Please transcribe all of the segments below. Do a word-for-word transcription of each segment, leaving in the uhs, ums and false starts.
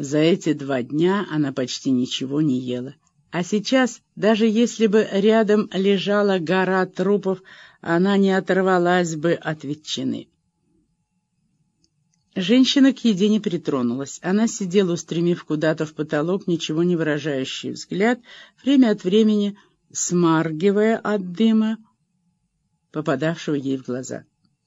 За эти два дня она почти ничего не ела. А сейчас, даже если бы рядом лежала гора трупов, она не оторвалась бы от ветчины. Женщина к еде не притронулась. Она сидела, устремив куда-то в потолок ничего не выражающий взгляд, время от времени смаргивая от дыма, попадавшего ей в глаза.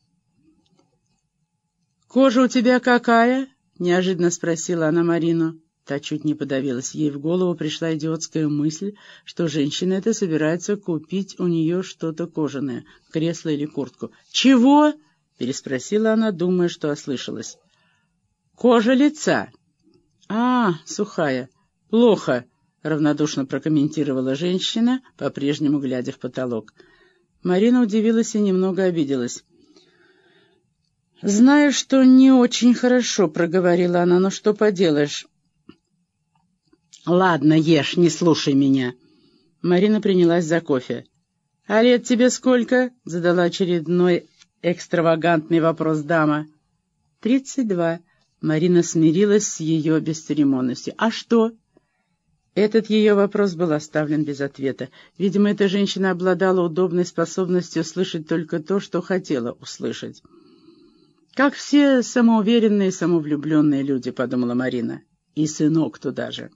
«Кожа у тебя какая?» — неожиданно спросила она Марину. Та чуть не подавилась. Ей в голову пришла идиотская мысль, что женщина эта собирается купить у нее что-то кожаное, кресло или куртку. «Чего?» — переспросила она, думая, что ослышалась. «Кожа лица». «А, сухая. Плохо», — равнодушно прокомментировала женщина, по-прежнему глядя в потолок. Марина удивилась и немного обиделась. «Знаю, что не очень хорошо», — проговорила она, — «но что поделаешь?» «Ладно, ешь, не слушай меня». Марина принялась за кофе. «А лет тебе сколько?» — задала очередной экстравагантный вопрос дама. «Тридцать два». Марина смирилась с ее бесцеремонностью. «А что?» Этот ее вопрос был оставлен без ответа. Видимо, эта женщина обладала удобной способностью слышать только то, что хотела услышать. «Как все самоуверенные, самовлюбленные люди», — подумала Марина. «И сынок туда же».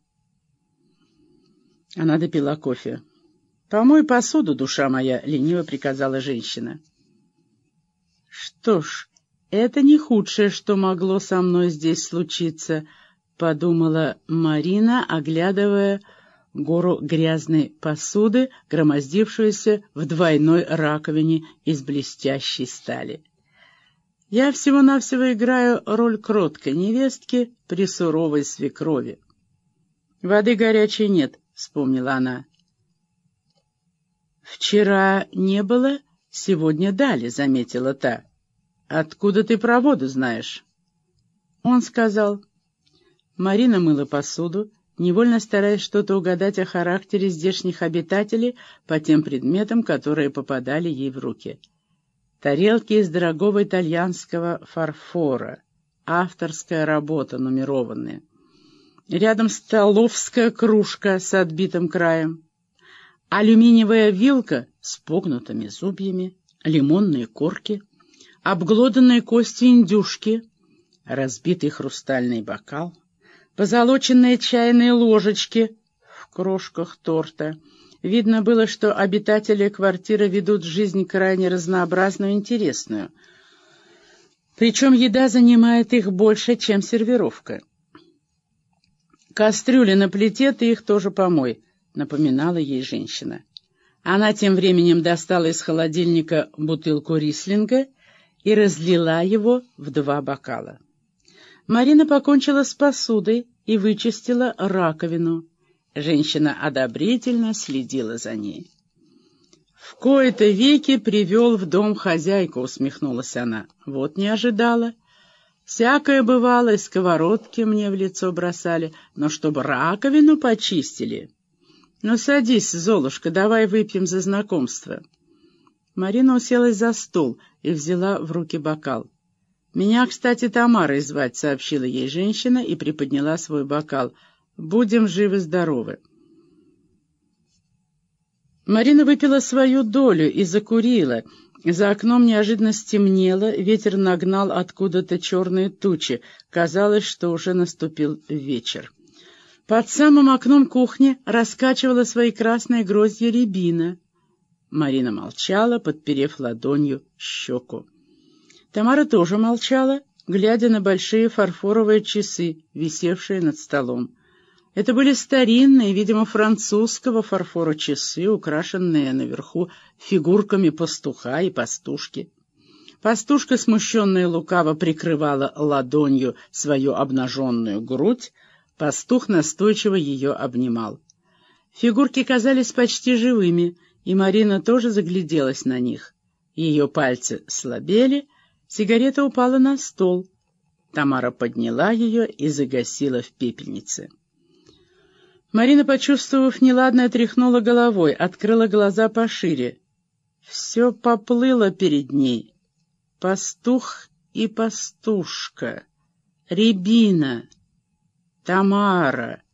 Она допила кофе. «Помой посуду, душа моя», — лениво приказала женщина. «Что ж, это не худшее, что могло со мной здесь случиться», — подумала Марина, оглядывая гору грязной посуды, громоздившуюся в двойной раковине из блестящей стали. «Я всего-навсего играю роль кроткой невестки при суровой свекрови». «Воды горячей нет», — вспомнила она. «Вчера не было, сегодня дали», — заметила та. «Откуда ты про воду знаешь?» Он сказал. Марина мыла посуду, невольно стараясь что-то угадать о характере здешних обитателей по тем предметам, которые попадали ей в руки. Тарелки из дорогого итальянского фарфора, авторская работа, нумерованная. Рядом столовская кружка с отбитым краем, алюминиевая вилка с погнутыми зубьями, лимонные корки, обглоданные кости индюшки, разбитый хрустальный бокал, позолоченные чайные ложечки в крошках торта. Видно было, что обитатели квартиры ведут жизнь крайне разнообразную и интересную. Причем еда занимает их больше, чем сервировка. «Кастрюли на плите, ты их тоже помой», — напоминала ей женщина. Она тем временем достала из холодильника бутылку рислинга и разлила его в два бокала. Марина покончила с посудой и вычистила раковину. Женщина одобрительно следила за ней. «В кои-то веки привел в дом хозяйку», — усмехнулась она. «Вот не ожидала. Всякое бывало, и сковородки мне в лицо бросали, но чтобы раковину почистили. Ну, садись, Золушка, давай выпьем за знакомство». Марина уселась за стол и взяла в руки бокал. «Меня, кстати, Тамарой звать», — сообщила ей женщина и приподняла свой бокал. «Будем живы-здоровы». Марина выпила свою долю и закурила. За окном неожиданно стемнело, ветер нагнал откуда-то черные тучи. Казалось, что уже наступил вечер. Под самым окном кухни раскачивала свои красные гроздья рябина. Марина молчала, подперев ладонью щеку. Тамара тоже молчала, глядя на большие фарфоровые часы, висевшие над столом. Это были старинные, видимо, французского фарфора часы, украшенные наверху фигурками пастуха и пастушки. Пастушка, смущенная и лукаво, прикрывала ладонью свою обнаженную грудь, пастух настойчиво ее обнимал. Фигурки казались почти живыми, и Марина тоже загляделась на них. Ее пальцы слабели, сигарета упала на стол. Тамара подняла ее и загасила в пепельнице. Марина, почувствовав неладное, тряхнула головой, открыла глаза пошире. Все поплыло перед ней. Пастух и пастушка, рябина, «Тамара!»